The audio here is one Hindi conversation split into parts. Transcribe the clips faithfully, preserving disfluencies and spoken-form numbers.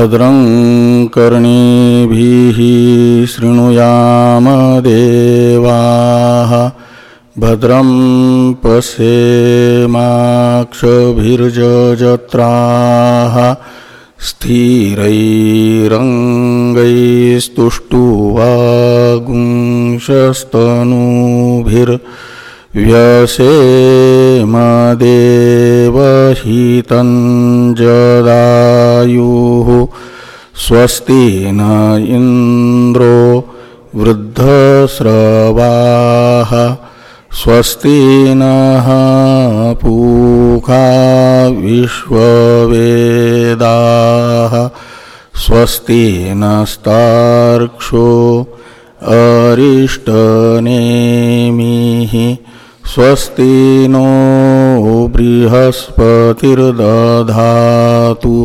भद्रं कर्णेभिः शृणुयाम देवाः भद्रं पश्येमाक्षभिर्यजत्राः स्थिरैरङ्गैस्तुष्टुवागुंशस्तनूभिर्व्यसेम देवहितं जदायुः स्वस्ति न इन्द्रो वृद्धस्रवाः स्वस्ति नः पूषा विश्ववेदाः स्वस्ति नस्तार्क्ष्यो अरिष्टनेमिः स्वस्ति नो बृहस्पतिर्दधातु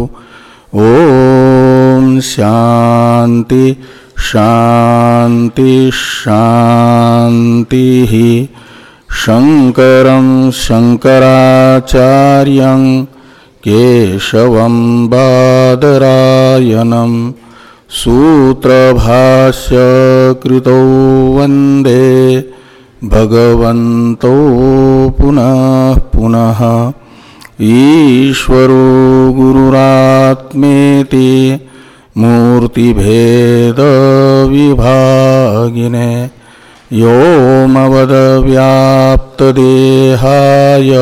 ॐ शान्ति शान्ति शान्तिः। शंकरं शंकराचार्यं केशवं बादरायणं सूत्रभाष्य कृतौ वन्दे भगवन्तौ पुनः पुनः। ईश्वरो गुरुरात्मेति मूर्तिभेदविभागिने व्योमवद्व्याप्तदेहाय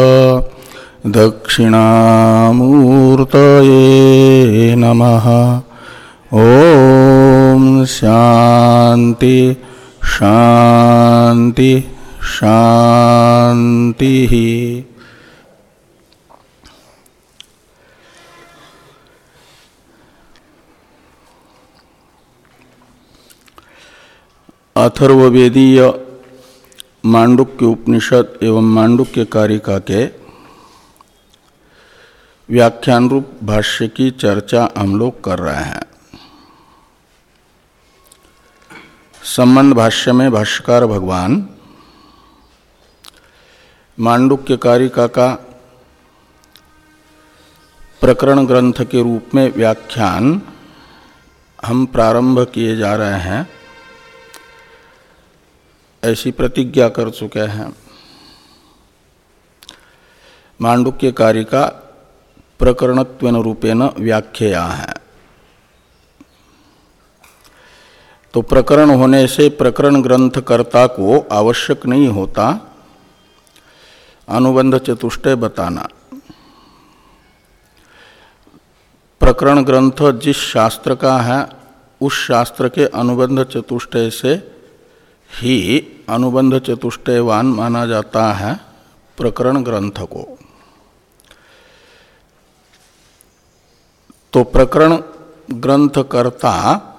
दक्षिणामूर्तये नमः। ॐ शान्ति शान्ति शान्तिः। अथर्ववेदीय मांडुक्य उपनिषद एवं मांडुक्य कारिका के व्याख्यान रूप भाष्य की चर्चा हम लोग कर रहे हैं। संबंध भाष्य में भाष्यकार भगवान मांडुक्य कारिका का प्रकरण ग्रंथ के रूप में व्याख्यान हम प्रारंभ किए जा रहे हैं, ऐसी प्रतिज्ञा कर चुके हैं। मांडुक्य कारिका प्रकरणत्वेन रूपेण व्याख्या है। तो प्रकरण होने से प्रकरण ग्रंथकर्ता को आवश्यक नहीं होता अनुबंध चतुष्टय बताना। प्रकरण ग्रंथ जिस शास्त्र का है उस शास्त्र के अनुबंध चतुष्टय से ही अनुबंध चतुष्टयवान माना जाता है प्रकरण ग्रंथ को। तो प्रकरण ग्रंथकर्ता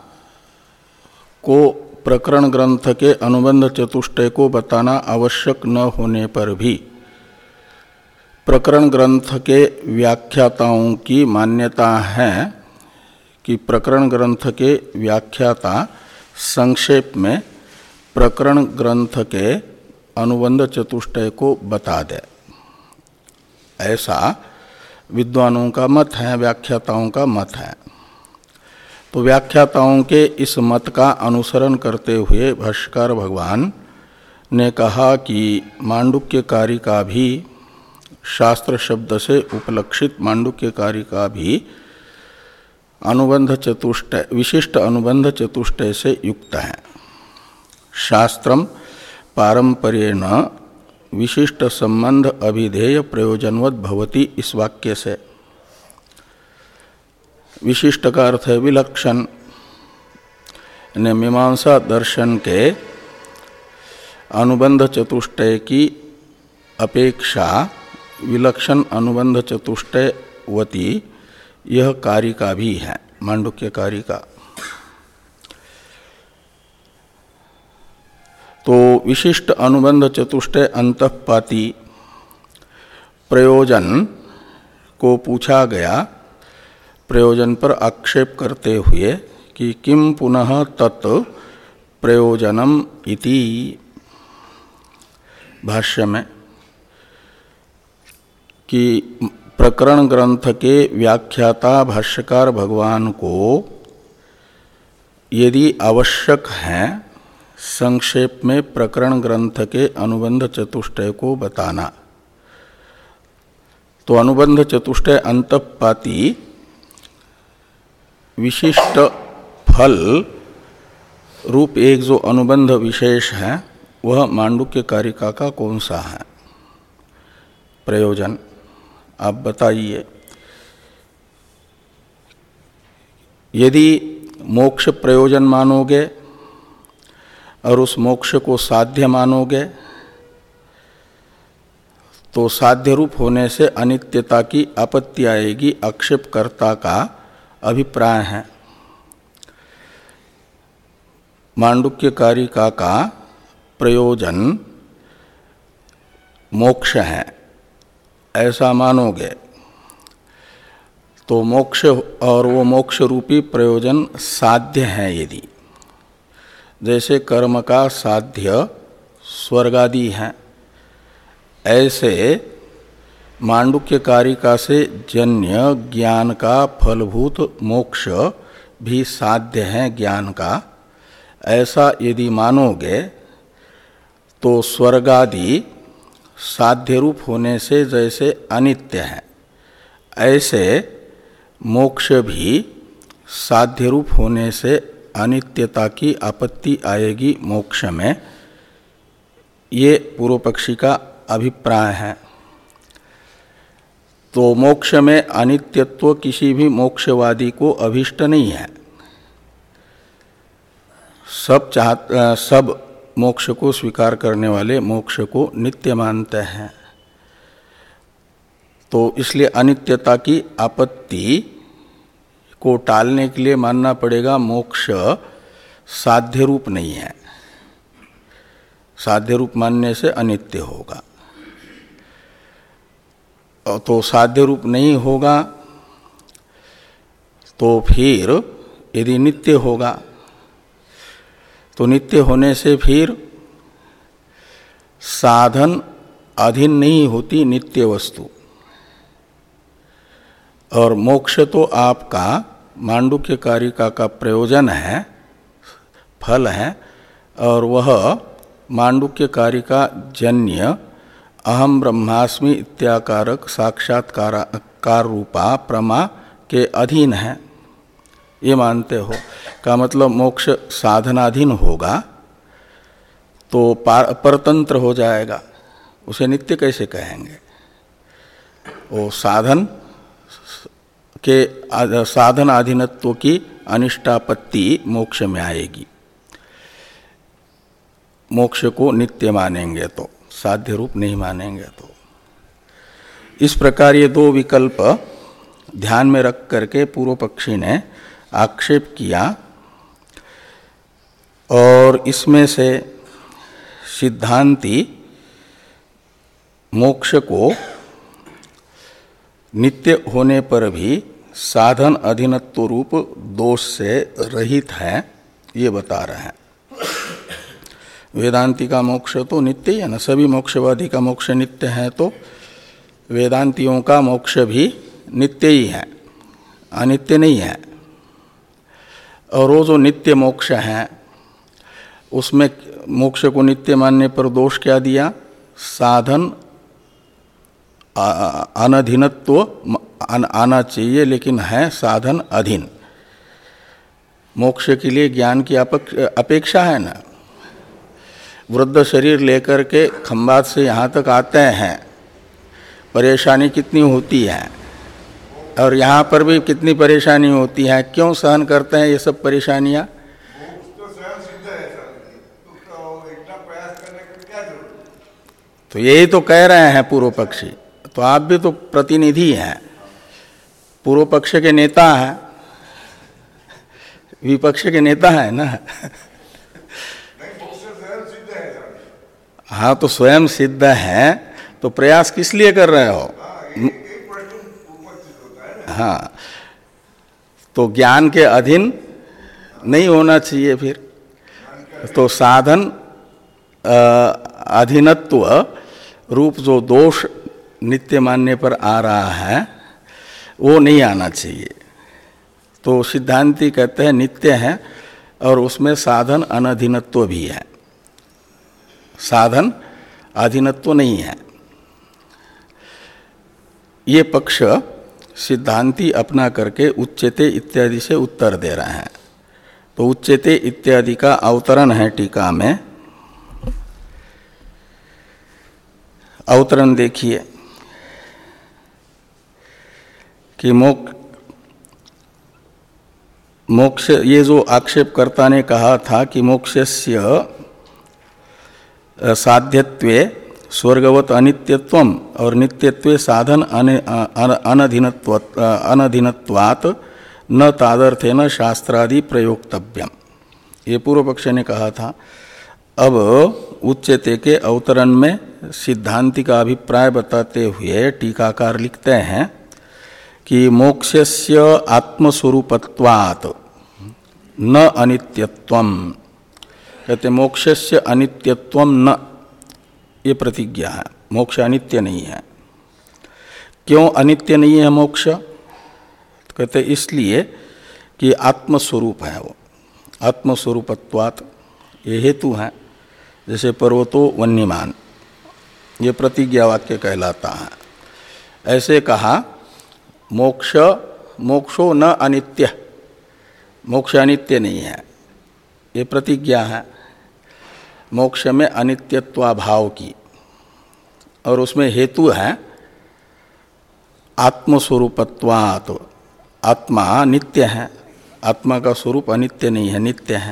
को प्रकरण ग्रंथ के अनुबंध चतुष्टय को बताना आवश्यक न होने पर भी प्रकरण ग्रंथ के व्याख्याताओं की मान्यता है कि प्रकरण ग्रंथ के व्याख्याता संक्षेप में प्रकरण ग्रंथ के अनुबंध चतुष्टय को बता दे। ऐसा विद्वानों का मत है, व्याख्याताओं का मत है। तो व्याख्याताओं के इस मत का अनुसरण करते हुए भाष्यकार भगवान ने कहा कि मांडुक्य कारिका भी शास्त्र शब्द से उपलक्षित मांडुक्य कारिका भी अनुबंध चतुष्टय विशिष्ट अनुबंध चतुष्टय से युक्त है। शास्त्रम पारंपर्येण विशिष्ट संबंध अभिधेय प्रयोजनवत भवति इस वाक्य से विशिष्ट का अर्थ है विलक्षण। मीमांसा दर्शन के अनुबंध चतुष्टय की अपेक्षा विलक्षण अनुबंध चतुष्टयवती यह कारिका भी है मांडुक्य कारिका। तो विशिष्ट अनुबंध चतुष्टय अंतःपाती प्रयोजन को पूछा गया, प्रयोजन पर आक्षेप करते हुए कि किम पुनः तत् प्रयोजनम इति भाष्य में कि प्रकरण ग्रंथ के व्याख्याता भाष्यकार भगवान को यदि आवश्यक है संक्षेप में प्रकरण ग्रंथ के अनुबंध चतुष्टय को बताना, तो अनुबंध चतुष्टय अंतःपाती विशिष्ट फल रूप एक जो अनुबंध विशेष है वह मांडुक्य कारिका का कौन सा है प्रयोजन, आप बताइए। यदि मोक्ष प्रयोजन मानोगे और उस मोक्ष को साध्य मानोगे तो साध्य रूप होने से अनित्यता की आपत्ति आएगी, आक्षेपकर्ता का अभिप्राय है। मांडुक्य कारिका का प्रयोजन मोक्ष है ऐसा मानोगे तो मोक्ष और वो मोक्ष रूपी प्रयोजन साध्य है। यदि जैसे कर्म का साध्य स्वर्गादि है, ऐसे मांडुक्य कारिका से जन्य ज्ञान का फलभूत मोक्ष भी साध्य है ज्ञान का, ऐसा यदि मानोगे तो स्वर्गादि साध्य रूप होने से जैसे अनित्य है, ऐसे मोक्ष भी साध्य रूप होने से अनित्यता की आपत्ति आएगी मोक्ष में, ये पूर्व पक्षी का अभिप्राय है। तो मोक्ष में अनित्यत्व किसी भी मोक्षवादी को अभिष्ट नहीं है। सब चाहत सब मोक्ष को स्वीकार करने वाले मोक्ष को नित्य मानते हैं। तो इसलिए अनित्यता की आपत्ति को टालने के लिए मानना पड़ेगा मोक्ष साध्य रूप नहीं है, साध्य रूप मानने से अनित्य होगा। तो साध्य रूप नहीं होगा तो फिर यदि नित्य होगा तो नित्य होने से फिर साधन अधीन नहीं होती नित्य वस्तु। और मोक्ष तो आपका मांडुक्य कारिका का प्रयोजन है, फल है, और वह मांडुक्य कारिका जन्य अहम ब्रह्मास्मि इत्याकारक साक्षात्कार रूपा प्रमा के अधीन है, ये मानते हो। का मतलब मोक्ष साधनाधीन होगा तो परतंत्र हो जाएगा, उसे नित्य कैसे कहेंगे? वो साधन के साधन अधीनत्व की अनिष्टापत्ति मोक्ष में आएगी। मोक्ष को नित्य मानेंगे तो, साध्य रूप नहीं मानेंगे तो। इस प्रकार ये दो विकल्प ध्यान में रख करके पूर्व पक्षी ने आक्षेप किया और इसमें से सिद्धांती मोक्ष को नित्य होने पर भी साधन अधीनत्व रूप दोष से रहित है, ये बता रहे हैं। वेदांती का मोक्ष तो नित्य ही है ना, सभी मोक्षवादी का मोक्ष नित्य है, तो वेदांतियों का मोक्ष भी नित्य ही है, अनित्य नहीं है। और वो जो नित्य मोक्ष है उसमें मोक्ष को नित्य मानने पर दोष क्या दिया? साधन अनधीनत्व आना चाहिए, लेकिन है साधन अधीन। मोक्ष के लिए ज्ञान की अपेक्षा है ना। वृद्ध शरीर लेकर के खंबात से यहाँ तक आते हैं, परेशानी कितनी होती है, और यहाँ पर भी कितनी परेशानी होती है। क्यों सहन करते हैं ये सब परेशानियाँ? तो यही तो कह रहे हैं पूर्व पक्षी। तो आप भी तो प्रतिनिधि हैं, पूर्व पक्ष के नेता हैं, विपक्ष के नेता हैं ना। हाँ, तो स्वयं सिद्ध है तो प्रयास किस लिए कर रहे हो? हाँ, तो ज्ञान के अधीन नहीं होना चाहिए फिर। तो साधन अधीनत्व रूप जो दोष नित्य मानने पर आ रहा है वो नहीं आना चाहिए। तो सिद्धांती कहते हैं नित्य है और उसमें साधन अनधीनत्व भी है, साधन अधीनत्व नहीं है। ये पक्ष सिद्धांती अपना करके उच्चते इत्यादि से उत्तर दे रहे हैं। तो उच्चते इत्यादि का अवतरण है टीका में, अवतरण देखिए कि मोक्ष मोक्ष ये जो आक्षेपकर्ता ने कहा था कि मोक्षस्य साध्यत्वे स्वर्गवत अनित्यत्वम और नित्यत्वे साधन अनधीनत्व अनधीनत्वात् न तादर्थेन शास्त्रादि प्रयोक्तव्यम, ये पूर्व पक्ष ने कहा था। अब उच्चते के अवतरण में सिद्धांति का अभिप्राय बताते हुए टीकाकार लिखते हैं कि मोक्षस्य आत्मस्वरूपत्वात् न अनित्यत्वम, कहते मोक्षस्य अनित्यत्वम न, ये प्रतिज्ञा है, मोक्ष अनित्य नहीं है। क्यों अनित्य नहीं है मोक्ष? तो कहते इसलिए कि आत्मस्वरूप है वो, आत्मस्वरूपत्वात्, ये हेतु है। जैसे पर्वतो वन्यमान, ये प्रतिज्ञा वाक्य कहलाता है। ऐसे कहा मोक्ष मोक्षो न अनित्य, मोक्ष अनित्य नहीं है, ये प्रतिज्ञा है मोक्ष में अनित्यत्वाभाव की, और उसमें हेतु है आत्मस्वरूपत्वात्, आत्मा नित्य है, आत्मा का स्वरूप अनित्य नहीं है, नित्य है।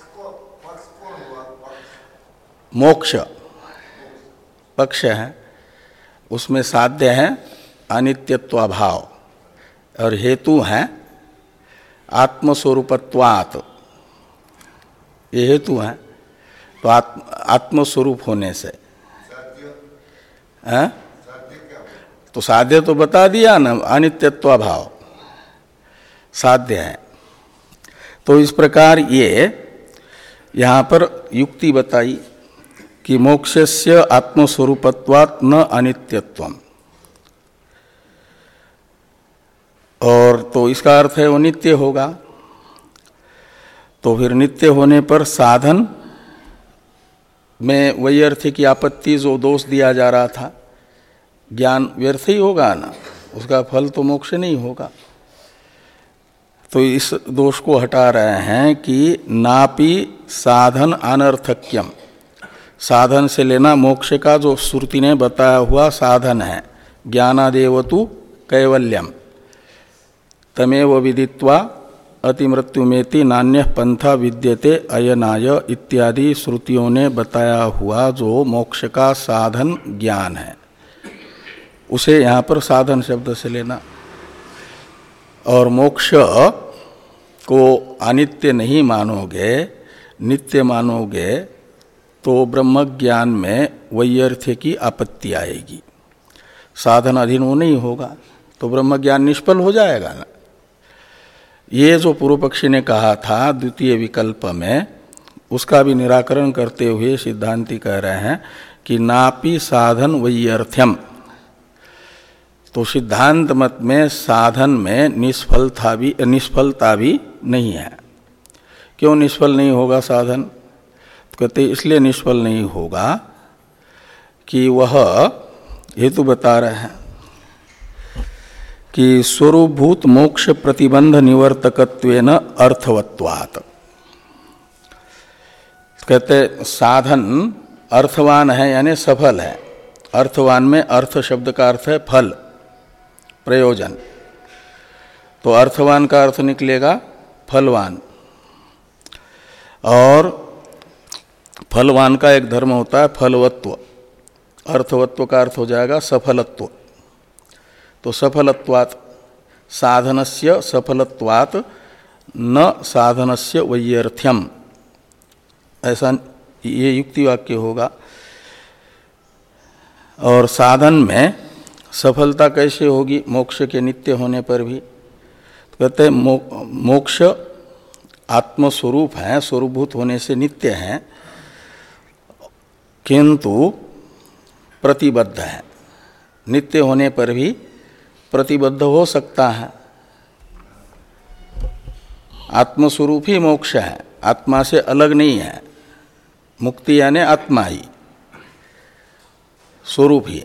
मोक्ष पक्ष है, उसमें साध्य है अनित्यत्वाभाव और हेतु है आत्मस्वरूपत्वात्, ये हेतु है। तो आत्म आत्मस्वरूप होने से है? तो साध्य तो बता दिया ना, अनित्यत्वाभाव साध्य है। तो इस प्रकार ये यहाँ पर युक्ति बताई कि मोक्षस्य आत्मस्वरूपत्वात् न अनित्यत्वम, और तो इसका अर्थ है वो नित्य होगा। तो फिर नित्य होने पर साधन में वही अर्थ की आपत्ति, जो दोष दिया जा रहा था, ज्ञान व्यर्थ ही होगा ना, उसका फल तो मोक्ष नहीं होगा। तो इस दोष को हटा रहे हैं कि नापि साधन अनर्थक्यम, साधन से लेना मोक्ष का जो श्रुति ने बताया हुआ साधन है, ज्ञानादेवतु कैवल्यम तमेव विदित्वा अतिमृत्युमेति नान्य पंथा विद्यते अयनाय इत्यादि श्रुतियों ने बताया हुआ जो मोक्ष का साधन ज्ञान है, उसे यहाँ पर साधन शब्द से लेना। और मोक्ष को अनित्य नहीं मानोगे, नित्य मानोगे, तो ब्रह्म ज्ञान में वैयर्थ्य की आपत्ति आएगी, साधन अधीन वो नहीं होगा, तो ब्रह्म ज्ञान निष्फल हो जाएगा ना। ये जो पूर्व पक्षी ने कहा था द्वितीय विकल्प में, उसका भी निराकरण करते हुए सिद्धांती कह रहे हैं कि नापि साधन वैयर्थ्यम। तो सिद्धांत मत में साधन में निष्फलता भी निष्फलता भी नहीं है। क्यों निष्फल नहीं होगा साधन? तो कहते इसलिए निष्फल नहीं होगा कि वह हेतु बता रहे हैं कि स्वरूपभूत मोक्ष प्रतिबंध निवर्तकत्वेन अर्थवत्वात्। कहते साधन अर्थवान है यानी सफल है। अर्थवान में अर्थ शब्द का अर्थ है फल, प्रयोजन। तो अर्थवान का अर्थ निकलेगा फलवान, और फलवान का एक धर्म होता है फलवत्व, अर्थवत्व का अर्थ हो जाएगा सफलत्व। तो सफलत्वात्, साधनस्य सफलत्वात् न साधनस्य वैयर्थ्यम, ऐसा ये युक्ति वाक्य होगा। और साधन में सफलता कैसे होगी मोक्ष के नित्य होने पर भी? तो कहते हैं मो, मोक्ष आत्मस्वरूप है, स्वरूपभूत होने से नित्य है, किंतु प्रतिबद्ध है, नित्य होने पर भी प्रतिबद्ध हो सकता है। आत्मस्वरूप ही मोक्ष है, आत्मा से अलग नहीं है। मुक्ति यानी आत्मा ही, स्वरूप ही,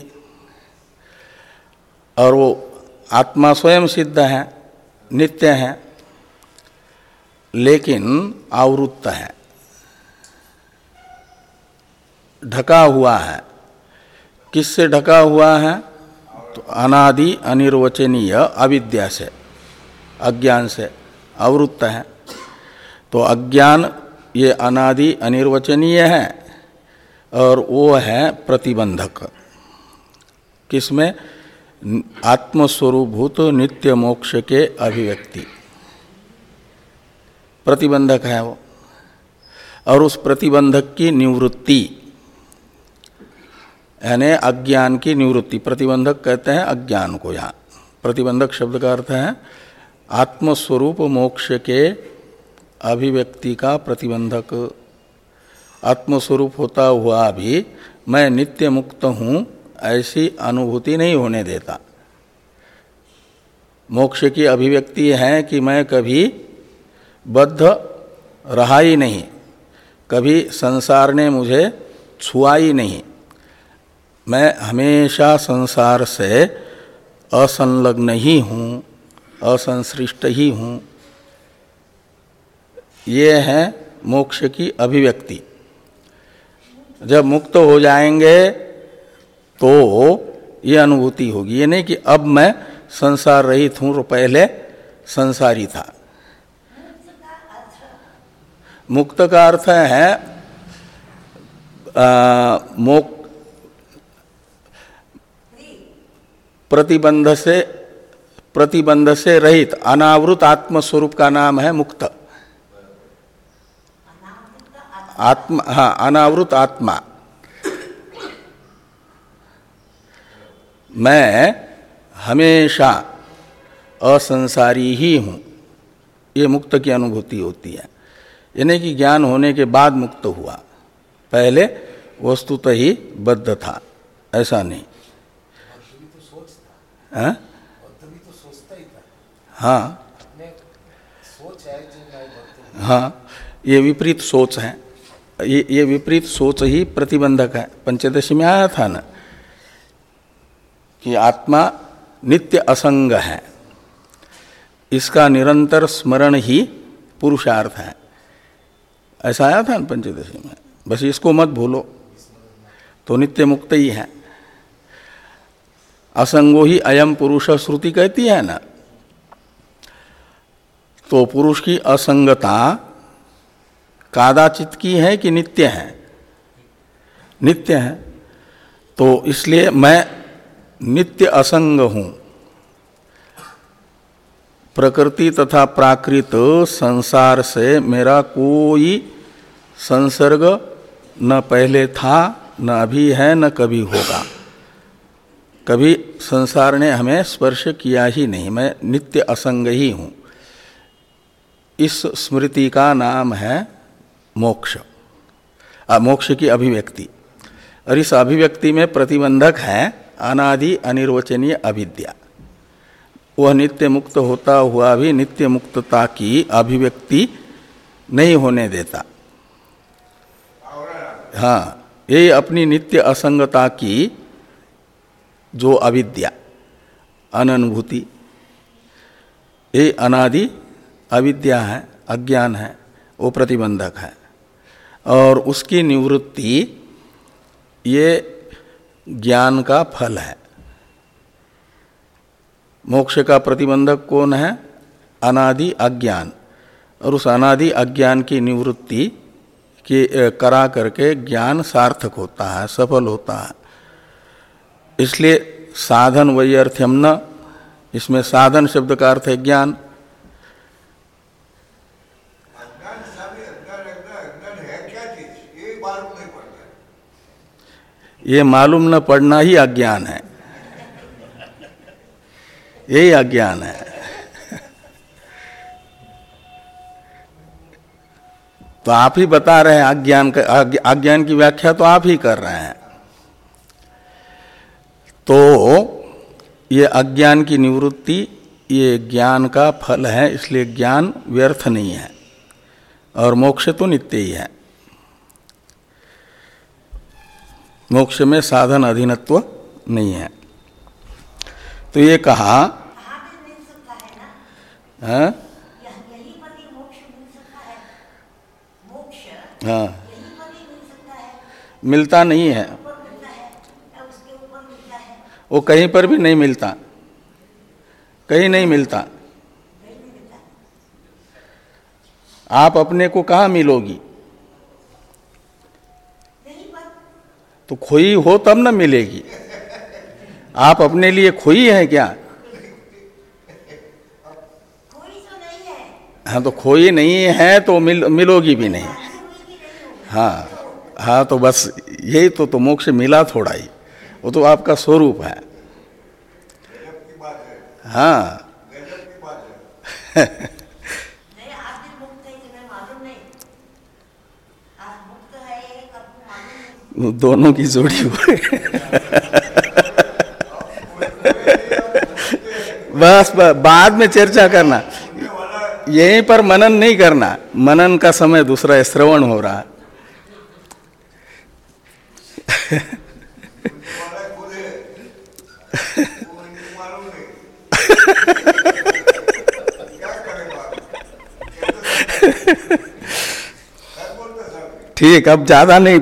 और वो आत्मा स्वयं सिद्ध है, नित्य है, लेकिन आवृत्त है, ढका हुआ है। किससे ढका हुआ है? तो अनादि अनिर्वचनीय अविद्या से, अज्ञान से आवृत्त है। तो अज्ञान ये अनादि अनिर्वचनीय है और वो है प्रतिबंधक। किसमें? आत्मस्वरूपभूत नित्य मोक्ष के अभिव्यक्ति प्रतिबंधक है वो। और उस प्रतिबंधक की निवृत्ति यानी अज्ञान की निवृत्ति, प्रतिबंधक कहते हैं अज्ञान को। यहाँ प्रतिबंधक शब्द का अर्थ है आत्मस्वरूप मोक्ष के अभिव्यक्ति का प्रतिबंधक। आत्मस्वरूप होता हुआ भी मैं नित्य मुक्त हूँ ऐसी अनुभूति नहीं होने देता। मोक्ष की अभिव्यक्ति है कि मैं कभी बद्ध रहा ही नहीं, कभी संसार ने मुझे छुआ ही नहीं, मैं हमेशा संसार से असंलग्न ही हूँ, असंश्लिष्ट ही हूँ। ये है मोक्ष की अभिव्यक्ति। जब मुक्त हो जाएंगे तो ये अनुभूति होगी। ये नहीं कि अब मैं संसार रहित हूँ, पहले संसारी था। मुक्त का अर्थ है आ, मोक्ष प्रतिबंध से प्रतिबंध से रहित अनावृत आत्मस्वरूप का नाम है मुक्त। आत्मा, हाँ, अनावृत आत्मा। मैं हमेशा असंसारी ही हूँ, ये मुक्त की अनुभूति होती है। यानी कि ज्ञान होने के बाद मुक्त हुआ, पहले वस्तुतः ही बद्ध था, ऐसा नहीं। हाँ हाँ हाँ, ये विपरीत सोच है। ये ये विपरीत सोच ही प्रतिबंधक है। पंचदशी में आया था ना कि आत्मा नित्य असंग है, इसका निरंतर स्मरण ही पुरुषार्थ है, ऐसा आया था ना पंचदशी में। बस इसको मत भूलो, तो नित्य मुक्त ही है। असंगो ही अयम पुरुष श्रुति कहती है ना। तो पुरुष की असंगता कादाचित की है कि नित्य है? नित्य है। तो इसलिए मैं नित्य असंग हूँ। प्रकृति तथा प्राकृत संसार से मेरा कोई संसर्ग न पहले था, न अभी है, न कभी होगा। कभी संसार ने हमें स्पर्श किया ही नहीं, मैं नित्य असंग ही हूँ। इस स्मृति का नाम है मोक्ष, मोक्ष की अभिव्यक्ति। और इस अभिव्यक्ति में प्रतिबंधक है अनादि अनिर्वचनीय अविद्या। वह नित्य मुक्त होता हुआ भी नित्य मुक्तता की अभिव्यक्ति नहीं होने देता। हाँ, यही अपनी नित्य असंगता की जो अविद्या, अननुभूति, ये अनादि अविद्या है, अज्ञान है, वो प्रतिबंधक है। और उसकी निवृत्ति ये ज्ञान का फल है। मोक्ष का प्रतिबंधक कौन है? अनादि अज्ञान। और उस अनादि अज्ञान की निवृत्ति के करा करके ज्ञान सार्थक होता है, सफल होता है। इसलिए साधन वैयर्थ्यम न, इसमें साधन शब्द का अर्थ है ज्ञान। ये मालूम न पड़ना ही अज्ञान है, यही अज्ञान है। तो आप ही बता रहे हैं अज्ञान का, अज्ञान की व्याख्या तो आप ही कर रहे हैं। तो ये अज्ञान की निवृत्ति ये ज्ञान का फल है, इसलिए ज्ञान व्यर्थ नहीं है और मोक्ष तो नित्य ही है। मोक्ष में साधन अधीनत्व नहीं है। तो ये कहा हाँ हाँ मिलता नहीं है, वो कहीं पर भी नहीं मिलता, कहीं नहीं मिलता। आप अपने को कहाँ मिलोगी? तो खोई हो तब न मिलेगी। आप अपने लिए खोई है क्या? हाँ तो खोई नहीं है तो मिल मिलोगी भी नहीं। हाँ हाँ तो बस यही तो, तो मोक्ष मिला थोड़ा ही, वो तो आपका स्वरूप है। हाँ दोनों की जोड़ी हो बस बाद में चर्चा करना, यहीं पर मनन नहीं करना। मनन का समय दूसरा, श्रवण हो रहा। ठीक, अब ज्यादा नहीं।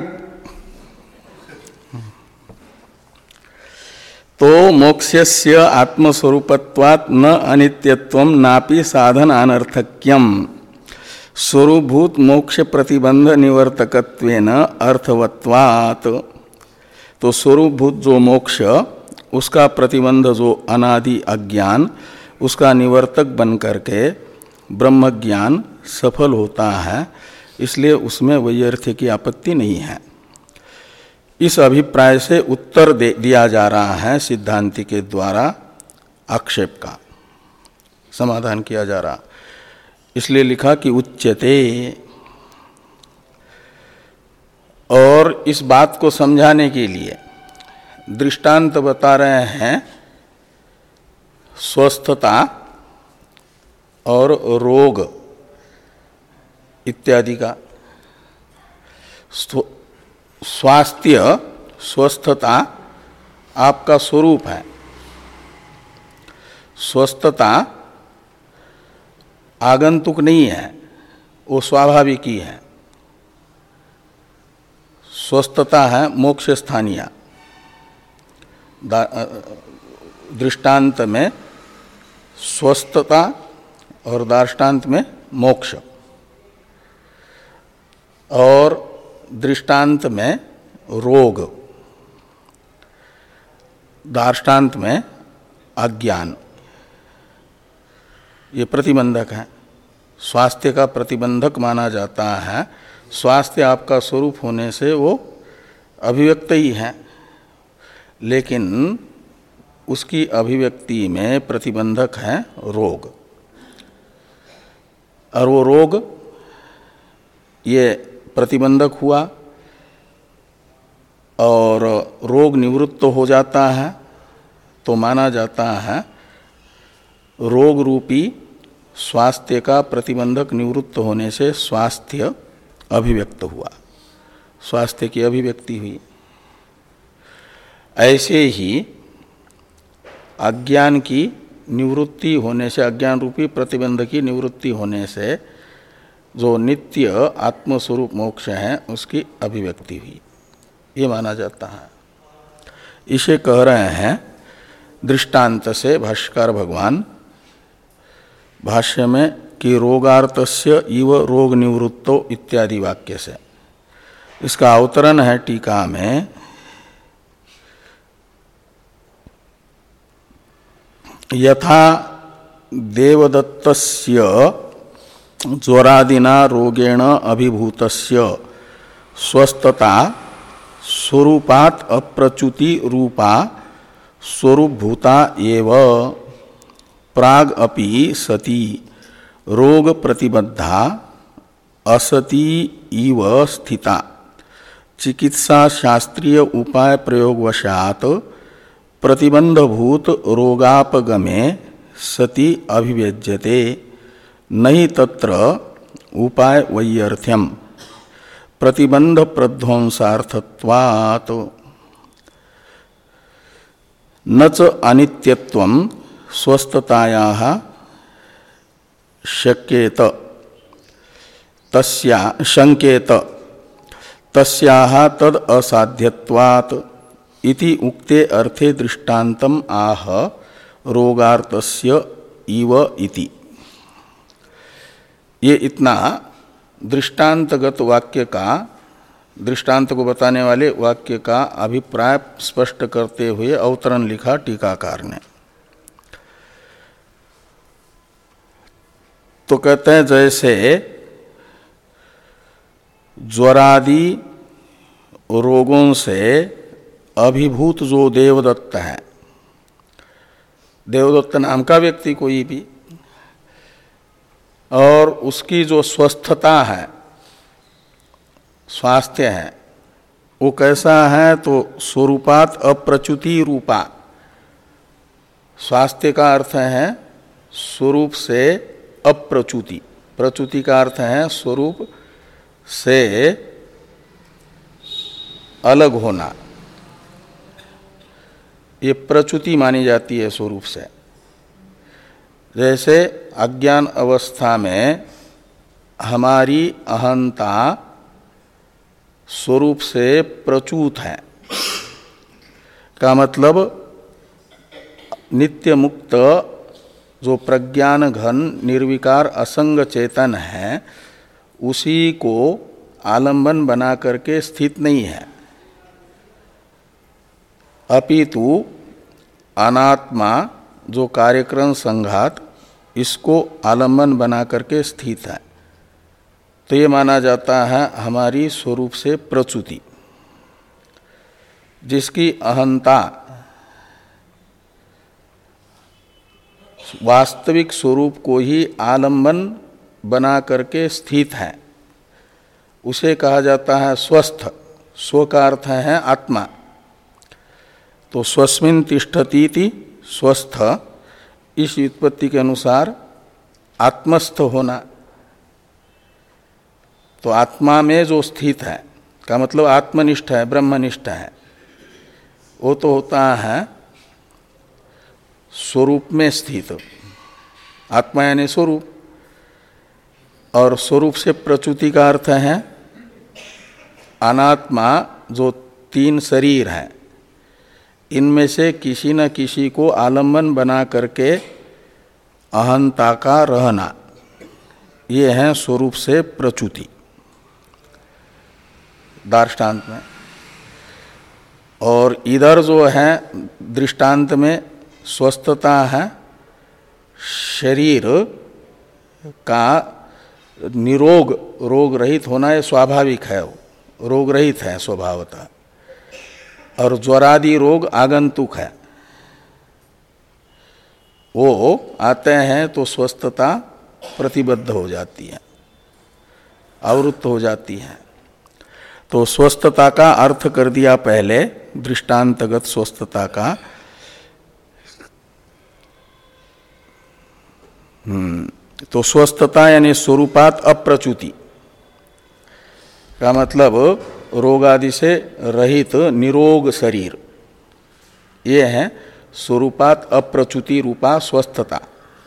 तो मोक्षस्य आत्मस्वरूपत्वात् न अनित्यत्वम नापि साधन अनर्थक्यम स्वरूभूत मोक्ष प्रतिबंध निवर्तकत्वेन अर्थवत्वात्। तो स्वरूभूत जो मोक्ष, उसका प्रतिबंध जो अनादि अज्ञान, उसका निवर्तक बन करके ब्रह्म ज्ञान सफल होता है, इसलिए उसमें वैयर्थ्य की आपत्ति नहीं है। इस अभिप्राय से उत्तर दे दिया जा रहा है सिद्धांति के द्वारा, आक्षेप का समाधान किया जा रहा। इसलिए लिखा कि उच्यते। और इस बात को समझाने के लिए दृष्टांत बता रहे हैं स्वस्थता और रोग इत्यादि का। स्वास्थ्य, स्वस्थता आपका स्वरूप है। स्वस्थता आगंतुक नहीं है, वो स्वाभाविक ही है। स्वस्थता है मोक्ष स्थानीय। दृष्टांत में स्वस्थता और दार्ष्टान्त में मोक्ष, और दृष्टांत में रोग, दार्ष्टान्त में अज्ञान। ये प्रतिबंधक है, स्वास्थ्य का प्रतिबंधक माना जाता है। स्वास्थ्य आपका स्वरूप होने से वो अभिव्यक्त ही है, लेकिन उसकी अभिव्यक्ति में प्रतिबंधक है रोग। और वो रोग ये प्रतिबंधक हुआ और रोग निवृत्त हो जाता है, तो माना जाता है रोग रूपी स्वास्थ्य का प्रतिबंधक निवृत्त होने से स्वास्थ्य अभिव्यक्त हुआ, स्वास्थ्य की अभिव्यक्ति हुई। ऐसे ही अज्ञान की निवृत्ति होने से, अज्ञान रूपी प्रतिबंध की निवृत्ति होने से जो नित्य आत्मस्वरूप मोक्ष है उसकी अभिव्यक्ति हुई, ये माना जाता है। इसे कह रहे हैं दृष्टांत से भाष्यकार भगवान भाष्य में कि रोगार्तस्य इव रोग निवृत्तो इत्यादि वाक्य से। इसका अवतरण है टीका में, यथा देवदत्तस्य ज्वरादिना रोगेण अभिभूतस्य स्वस्थता स्वरूपात् अप्रच्युति रूपा स्वरूपभूता एव प्राग अपि सती रोग प्रतिबद्धा असती इव स्थिता चिकित्सा शास्त्रीय उपाय प्रयोगवशात् प्रतिबंधभूत रोगापगमे सति अभिव्यज्यते नहीं तत्र उपाय वैयर्थ्यम प्रतिबंध प्रध्वंसार्थत्वात् न च अनित्यत्वं स्वस्थतायाः शक्येत तस्या शंकेत तस्याः तद असाध्यत्वात् इति उक्ते अर्थे दृष्टान्तम आह रोगार्थस्य इव इति। ये इतना दृष्टांतगत वाक्य का, दृष्टांत को बताने वाले वाक्य का अभिप्राय स्पष्ट करते हुए अवतरण लिखा टीकाकार ने। तो कहते हैं जैसे ज्वरादि रोगों से अभिभूत जो देवदत्त है, देवदत्त नाम का व्यक्ति कोई भी, और उसकी जो स्वस्थता है, स्वास्थ्य है, वो कैसा है तो स्वरूपात अप्रच्युति रूपा। स्वास्थ्य का अर्थ है स्वरूप से अप्रच्युति, प्रच्युति का अर्थ है स्वरूप से अलग होना, ये प्रच्युति मानी जाती है स्वरूप से। जैसे अज्ञान अवस्था में हमारी अहंता स्वरूप से प्रच्युत है, का मतलब नित्य मुक्त जो प्रज्ञान घन निर्विकार असंग चेतन है उसी को आलंबन बना करके स्थित नहीं है, अपितु अनात्मा जो कार्यक्रम संघात इसको आलंबन बना करके स्थित है। तो ये माना जाता है हमारी स्वरूप से प्रच्युति, जिसकी अहंता वास्तविक स्वरूप को ही आलंबन बना करके स्थित है, उसे कहा जाता है स्वस्थ। स्व का अर्थ है आत्मा, तो स्वस्मिन् तिष्ठतीति स्वस्थ, इस व्युत्पत्ति के अनुसार आत्मस्थ होना। तो आत्मा में जो स्थित है का मतलब आत्मनिष्ठ है, ब्रह्मनिष्ठ है, वो तो होता है स्वरूप में स्थित। आत्मा यानी स्वरूप, और स्वरूप से प्रच्युति का अर्थ है अनात्मा जो तीन शरीर हैं इनमें से किसी न किसी को आलंबन बना करके अहंता का रहना, ये है स्वरूप से प्रच्युति दृष्टांत में। और इधर जो है दृष्टांत में स्वस्थता है शरीर का निरोग, रोग रहित होना, ये स्वाभाविक है, वो रोग रहित है स्वभावतः, और ज्वरादि रोग आगंतुक है, वो आते हैं तो स्वस्थता प्रतिबद्ध हो जाती है, आवृत्त हो जाती है। तो स्वस्थता का अर्थ कर दिया पहले, दृष्टांतगत स्वस्थता का। हम्म तो स्वस्थता यानी स्वरूपात अप्रच्युति का मतलब रोग आदि से रहित निरोग शरीर, ये है स्वरूपात अप्रच्युति रूपा स्वस्थता।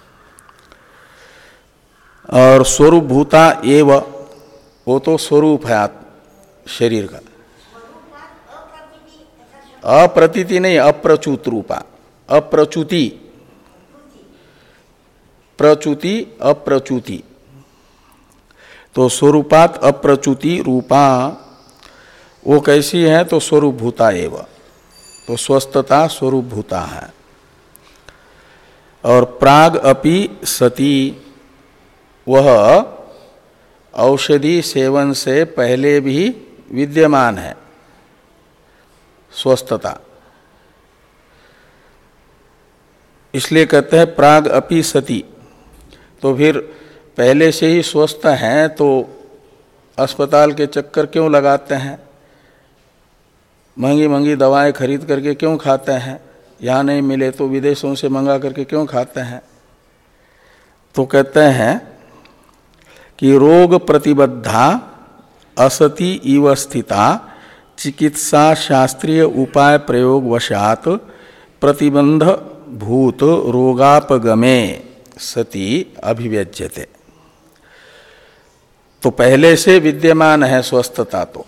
और स्वरूप भूता एव, वो तो स्वरूप है शरीर का, अप्रतीति नहीं, अप्रच्युत रूपा, अप्रच्युति, प्रच्युति अप्रच्युति, तो स्वरूपात अप्रच्युति रूपा वो कैसी है तो स्वरूप भूता एव, तो स्वस्थता स्वरूप भूता है। और प्राग अपि सती, वह औषधि सेवन से पहले भी विद्यमान है स्वस्थता, इसलिए कहते हैं प्राग अपि सती। तो फिर पहले से ही स्वस्थ हैं तो अस्पताल के चक्कर क्यों लगाते हैं, महंगी महंगी दवाएं खरीद करके क्यों खाते हैं, यहाँ नहीं मिले तो विदेशों से मंगा करके क्यों खाते हैं? तो कहते हैं कि रोग प्रतिबद्धा असति इव स्थिता चिकित्सा शास्त्रीय उपाय प्रयोग वशात प्रतिबंध भूत रोगापगमे सति अभिव्यज्यते। तो पहले से विद्यमान है स्वस्थता, तो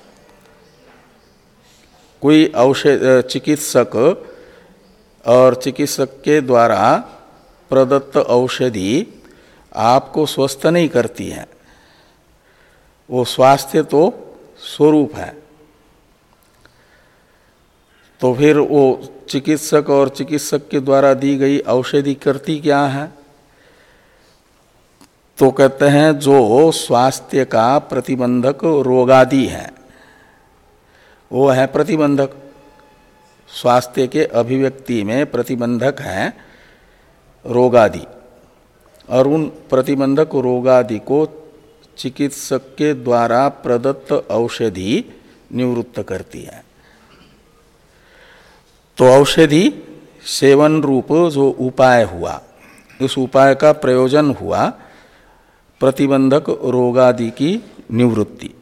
कोई औषध चिकित्सक और चिकित्सक के द्वारा प्रदत्त औषधि आपको स्वस्थ नहीं करती है, वो स्वास्थ्य तो स्वरूप है। तो फिर वो चिकित्सक और चिकित्सक के द्वारा दी गई औषधि करती क्या है? तो कहते हैं जो स्वास्थ्य का प्रतिबंधक रोगादि है वो है प्रतिबंधक, स्वास्थ्य के अभिव्यक्ति में प्रतिबंधक है रोगादि, और उन प्रतिबंधक रोगादि को चिकित्सक के द्वारा प्रदत्त औषधि निवृत्त करती है। तो औषधि सेवन रूप जो उपाय हुआ, उस उपाय का प्रयोजन हुआ प्रतिबंधक रोगादि की निवृत्ति।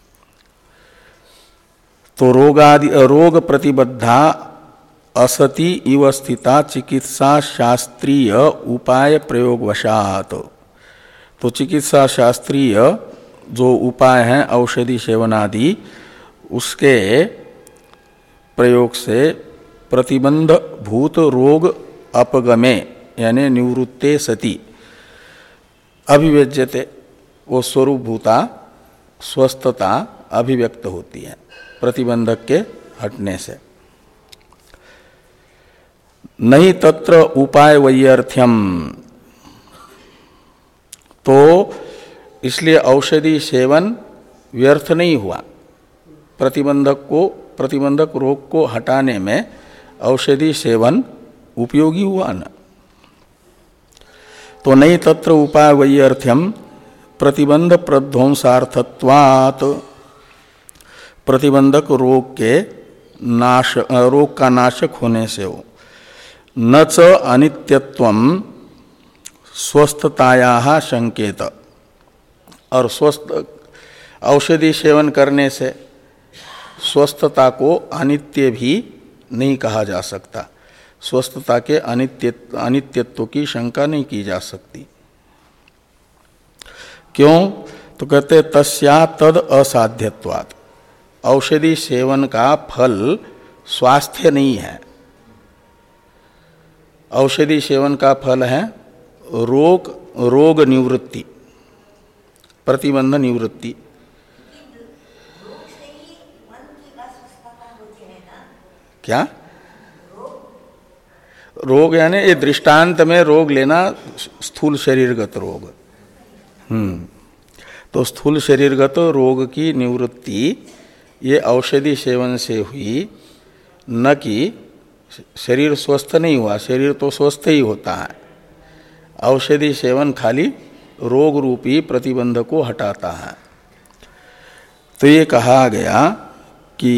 तो रोगादि रोग प्रतिबद्धा असति इव स्थिता चिकित्सा शास्त्रीय उपाय प्रयोग वशात। तो चिकित्सा शास्त्रीय जो उपाय हैं औषधि सेवनादि, उसके प्रयोग से प्रतिबंध भूत रोग अपगमे यानी निवृत्ते सति अभिव्यज्यते, वो स्वरूप भूता स्वस्थता अभिव्यक्त होती है प्रतिबंधक के हटने से। नहीं तत्र उपाय वैयर्थ्यम, तो इसलिए औषधि सेवन व्यर्थ नहीं हुआ, प्रतिबंधक को प्रतिबंधक रोग को हटाने में औषधि सेवन उपयोगी हुआ न। तो नहीं तत्र उपाय वैयर्थ्यम प्रतिबंध प्रध्वंसार्थत्वात्, प्रतिबंधक रोग के नाश रोग का नाशक होने से हो। न च अनित्यत्वम स्वस्थतायाः संकेत, और स्वस्थ औषधि सेवन करने से स्वस्थता को अनित्य भी नहीं कहा जा सकता, स्वस्थता के अनित्य अनित्यत्व की शंका नहीं की जा सकती। क्यों? तो कहते तस्या तद असाध्यत्वात्, औषधि सेवन का फल स्वास्थ्य नहीं है, औषधि सेवन का फल है रोग रोग निवृत्ति, प्रतिबंध निवृत्ति। क्या रोग? यानी ये दृष्टांत में रोग लेना स्थूल शरीरगत रोग। हम्म तो स्थूल शरीरगत रोग की निवृत्ति ये औषधि सेवन से हुई, न कि शरीर स्वस्थ नहीं हुआ, शरीर तो स्वस्थ ही होता है। औषधि सेवन खाली रोग रूपी प्रतिबंध को हटाता है। तो ये कहा गया कि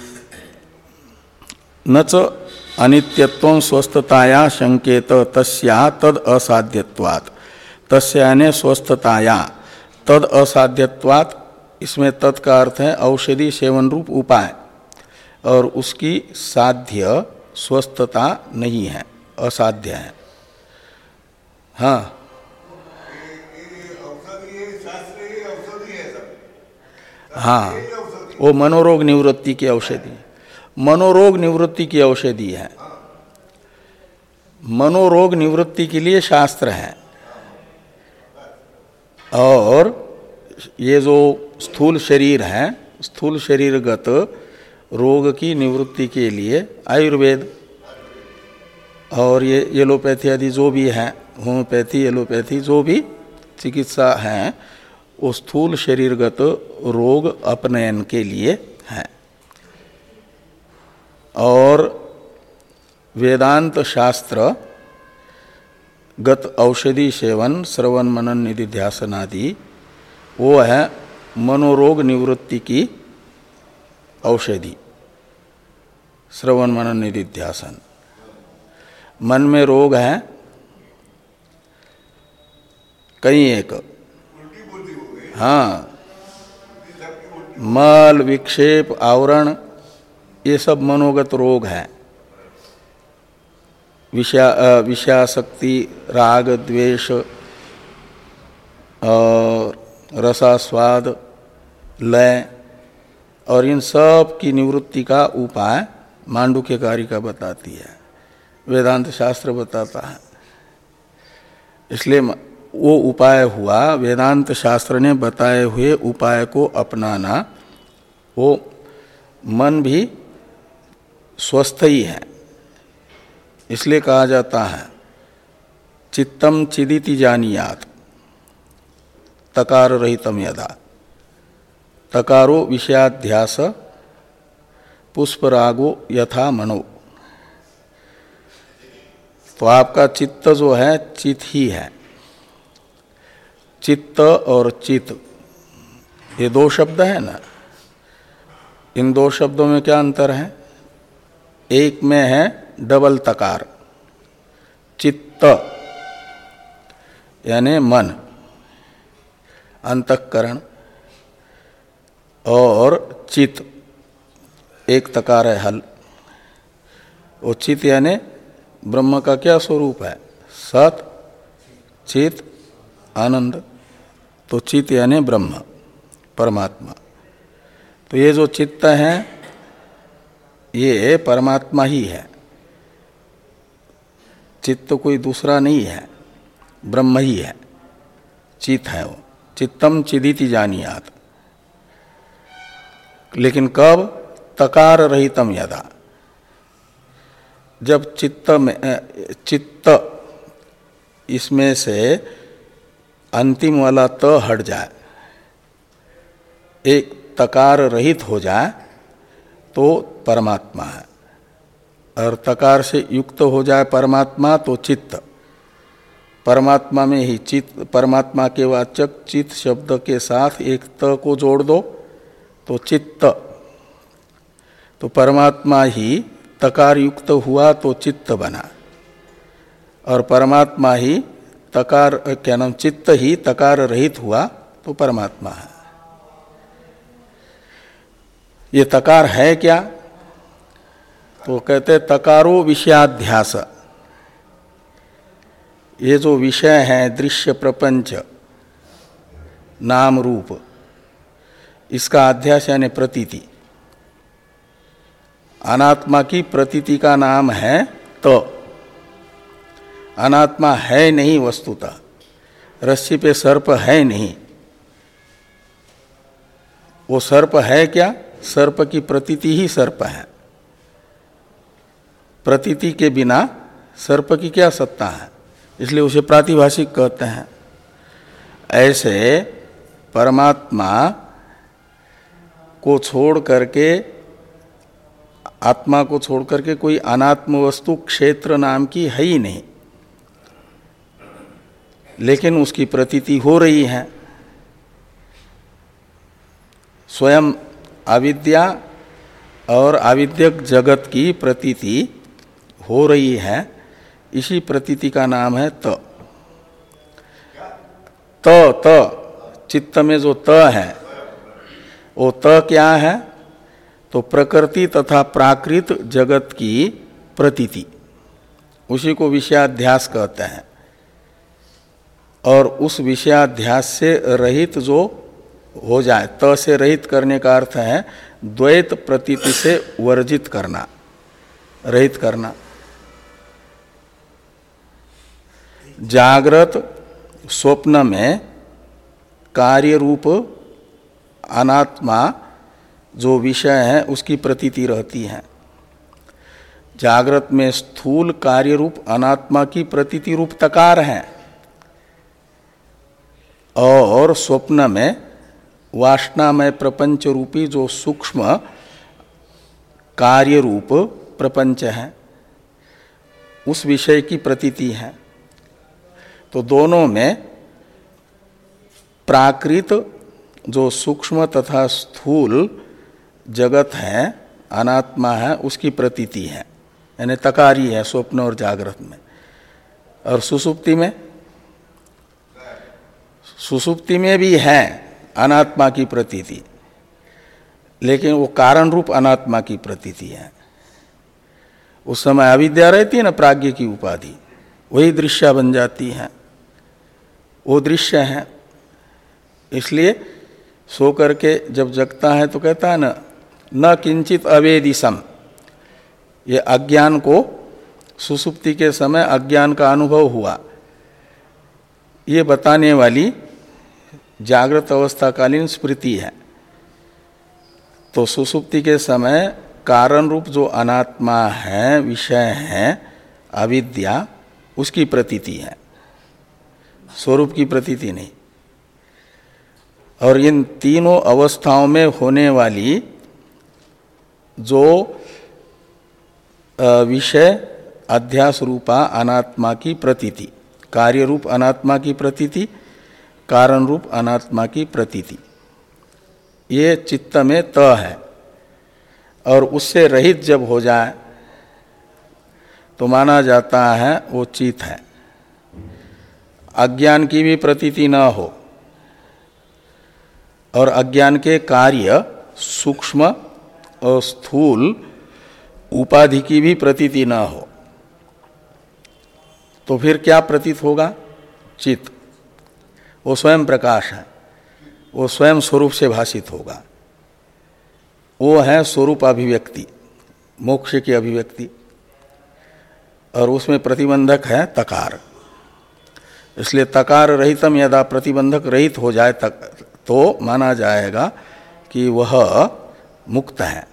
न च अनित्यत्वं स्वस्थताया संकेत तस्या तद असाध्यत्वात्, तस्या यानी स्वस्थताया, तद असाध्यत्वात्, इसमें तत् का अर्थ है औषधि सेवन रूप उपाय, और उसकी साध्य स्वस्थता नहीं है, असाध्य है। हाँ, हाँ, वो मनोरोग निवृत्ति की औषधि, मनोरोग निवृत्ति की औषधि है। मनोरोग निवृत्ति के लिए शास्त्र है, और ये जो स्थूल शरीर है, स्थूल शरीरगत रोग की निवृत्ति के लिए आयुर्वेद और ये एलोपैथी आदि जो भी है, होम्योपैथी एलोपैथी जो भी चिकित्सा है, वो स्थूल शरीरगत रोग अपनयन के लिए है। और वेदांत शास्त्र गत औषधि सेवन श्रवण मनन निधिध्यासन आदि वो है मनोरोग निवृत्ति की औषधि, श्रवण मनन निधिध्यासन। मन में रोग है कई एक, हाँ, मल विक्षेप आवरण ये सब मनोगत रोग है। विषया विषयासक्ति, राग द्वेष और रसास्वाद, लय और इन सब की निवृत्ति का उपाय मांडुक्य कारिका बताती है, वेदांत शास्त्र बताता है। इसलिए वो उपाय हुआ, वेदांत शास्त्र ने बताए हुए उपाय को अपनाना, वो मन भी स्वस्थ ही है। इसलिए कहा जाता है चित्तम चिदिति जानियात तकार रहितम यदा, तकारो विषयाध्यास पुष्परागो यथा मनो। तो आपका चित्त जो है चित ही है। चित्त और चित ये दो शब्द है ना, इन दो शब्दों में क्या अंतर है? एक में है डबल तकार, चित्त यानी मन, अंतःकरण, और चित एक तकार है हल। वो चित यानी ब्रह्म का क्या स्वरूप है? सत चित आनंद। तो चित यानी ब्रह्म परमात्मा। तो ये जो चित्त है ये परमात्मा ही है, चित्त कोई दूसरा नहीं है, ब्रह्म ही है, चित है वो। चित्तम चिदिति जानियात। लेकिन कब? तकार रहितम यदा, जब चित्त में चित्त इसमें से अंतिम वाला त हट जाए, एक तकार रहित हो जाए तो परमात्मा है, और तकार से युक्त हो जाए परमात्मा तो चित्त। परमात्मा में ही चित्त, परमात्मा के वाचक चित्त शब्द के साथ एक त को जोड़ दो तो चित्त। तो परमात्मा ही तकार युक्त हुआ तो चित्त बना, और परमात्मा ही तकार क्या नाम चित्त ही तकार रहित हुआ तो परमात्मा है। ये तकार है क्या? तो कहते तकारो विषयाध्यास। ये जो विषय है दृश्य प्रपंच नाम रूप, इसका अध्यास यानी प्रतीति। अनात्मा की प्रतीति का नाम है तो। अनात्मा है नहीं वस्तुतः, रस्सी पे सर्प है नहीं। वो सर्प है क्या? सर्प की प्रतीति ही सर्प है। प्रतीति के बिना सर्प की क्या सत्ता है? इसलिए उसे प्रातिभाषिक कहते हैं। ऐसे परमात्मा को छोड़ करके, आत्मा को छोड़ करके कोई अनात्म वस्तु क्षेत्र नाम की है ही नहीं, लेकिन उसकी प्रतीति हो रही है। स्वयं अविद्या और अविद्यक जगत की प्रतीति हो रही है, इसी प्रतीति का नाम है त। त त चित्त में जो त है वो त क्या है? तो प्रकृति तथा प्राकृत जगत की प्रतीति, उसी को विषयाध्यास कहते हैं। और उस विषयाध्यास से रहित जो हो जाए, त से रहित करने का अर्थ है द्वैत प्रतीति से वर्जित करना, रहित करना। जागृत स्वप्न में कार्य रूप अनात्मा जो विषय है उसकी प्रतीति रहती है। जागृत में स्थूल कार्य रूप अनात्मा की प्रतीति रूप तकार है, और स्वप्न में वासनामय प्रपंच रूपी जो सूक्ष्म कार्य रूप प्रपंच है उस विषय की प्रतीति है। तो दोनों में प्राकृत जो सूक्ष्म तथा स्थूल जगत है, अनात्मा है, उसकी प्रतीति है, यानी तकारी है स्वप्न और जागृत में। और सुसुप्ति में, सुसुप्ति में भी है अनात्मा की प्रतीति, लेकिन वो कारण रूप अनात्मा की प्रतीति है। उस समय अविद्या रहती है ना, प्राज्ञ की उपाधि, वही दृश्य बन जाती है, वो दृश्य है। इसलिए सो करके जब जगता है तो कहता है ना, न किंचित अवेदिसम, ये अज्ञान को, सुसुप्ति के समय अज्ञान का अनुभव हुआ, ये बताने वाली जागृत अवस्थाकालीन स्मृति है। तो सुसुप्ति के समय कारण रूप जो अनात्मा है, विषय है, अविद्या, उसकी प्रतीति है, स्वरूप की प्रतीति नहीं। और इन तीनों अवस्थाओं में होने वाली जो विषय अध्यास रूपा अनात्मा की प्रतीति, कार्य रूप अनात्मा की प्रतीति, कारण रूप अनात्मा की प्रतीति, ये चित्त में त है। और उससे रहित जब हो जाए तो माना जाता है वो चित है। अज्ञान की भी प्रतीति न हो और अज्ञान के कार्य सूक्ष्म और स्थूल उपाधि की भी प्रतीति न हो, तो फिर क्या प्रतीत होगा? चित। वो स्वयं प्रकाश है, वो स्वयं स्वरूप से भाषित होगा। वो है स्वरूप अभिव्यक्ति, मोक्ष की अभिव्यक्ति। और उसमें प्रतिबंधक है तकार। इसलिए तकार रहितम यदा प्रतिबंधक रहित हो जाए तक तो माना जाएगा कि वह मुक्त है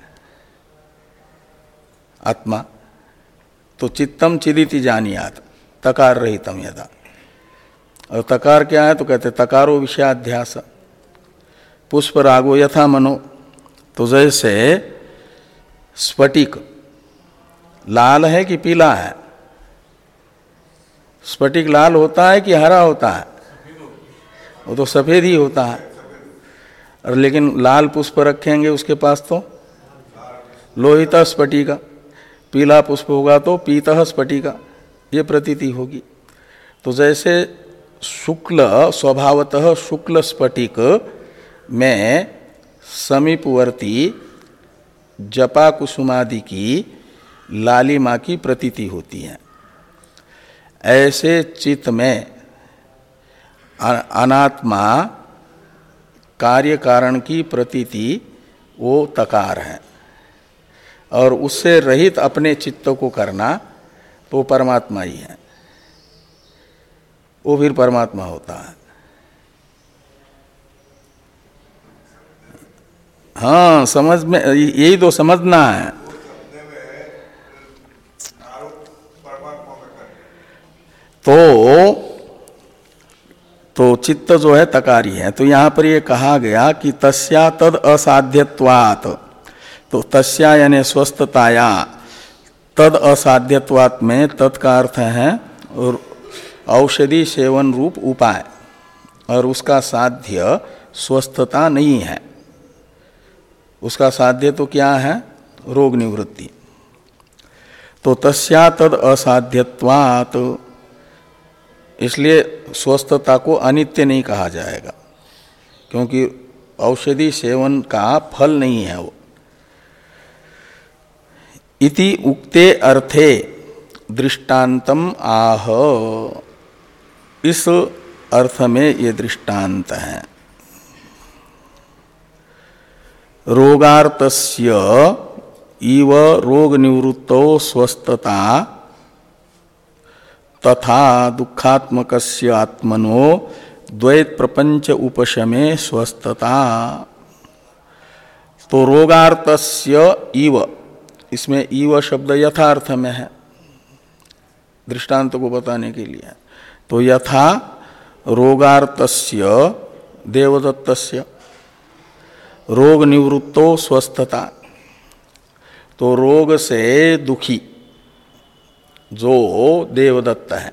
आत्मा। तो चित्तम चिदिति जानियात, तकार रहितम यदा। और तकार क्या है? तो कहते तकारो विषयाध्यास, पुष्प रागो यथा मनो। तो जैसे स्फटिक लाल है कि पीला है? स्फटिक लाल होता है कि हरा होता है? वो तो सफेद ही होता है। और लेकिन लाल पुष्प रखेंगे उसके पास तो लोहित स्फटिका, पीला पुष्प होगा तो पीतः स्फटिका, ये प्रतीति होगी। तो जैसे शुक्ल स्वभावतः शुक्ल स्फटिक में समीपवर्ती जपा कुसुमादि की लालिमा की प्रतीति होती है, ऐसे चित्त में अनात्मा कार्य कारण की प्रतीति वो तकार है। और उससे रहित अपने चित्त को करना तो परमात्मा ही है, वो फिर परमात्मा होता है। हाँ, समझ में, यही तो समझना है। तो तो चित्त जो है तकारी है। तो यहाँ पर ये कहा गया कि तस्या तद असाध्यत्वात्, तो तस्या यानी स्वस्थताया, तद असाध्यत्वात् में तद का अर्थ है और औषधि सेवन रूप उपाय, और उसका साध्य स्वस्थता नहीं है। उसका साध्य तो क्या है? रोग निवृत्ति। तो तस्या तद असाध्यत्वात्, इसलिए स्वस्थता को अनित्य नहीं कहा जाएगा, क्योंकि औषधि सेवन का फल नहीं है वो। इति उक्ते अर्थे दृष्टांतम आह, इस अर्थ में ये दृष्टांत है। रोगार्तस्य इव रोग निवृत्तो स्वस्थता तथा दुखात्मकस्य आत्मनो द्वैत प्रपंच उपशमे स्वस्थता। तो रोगार्तस्य इव, इसमें इव शब्द यथार्थ में है, दृष्टांत को बताने के लिए। तो यथा रोगार्तस्य देवदत्तस्य रोग निवृत्तो स्वस्थता, तो रोग से दुखी जो देवदत्त है,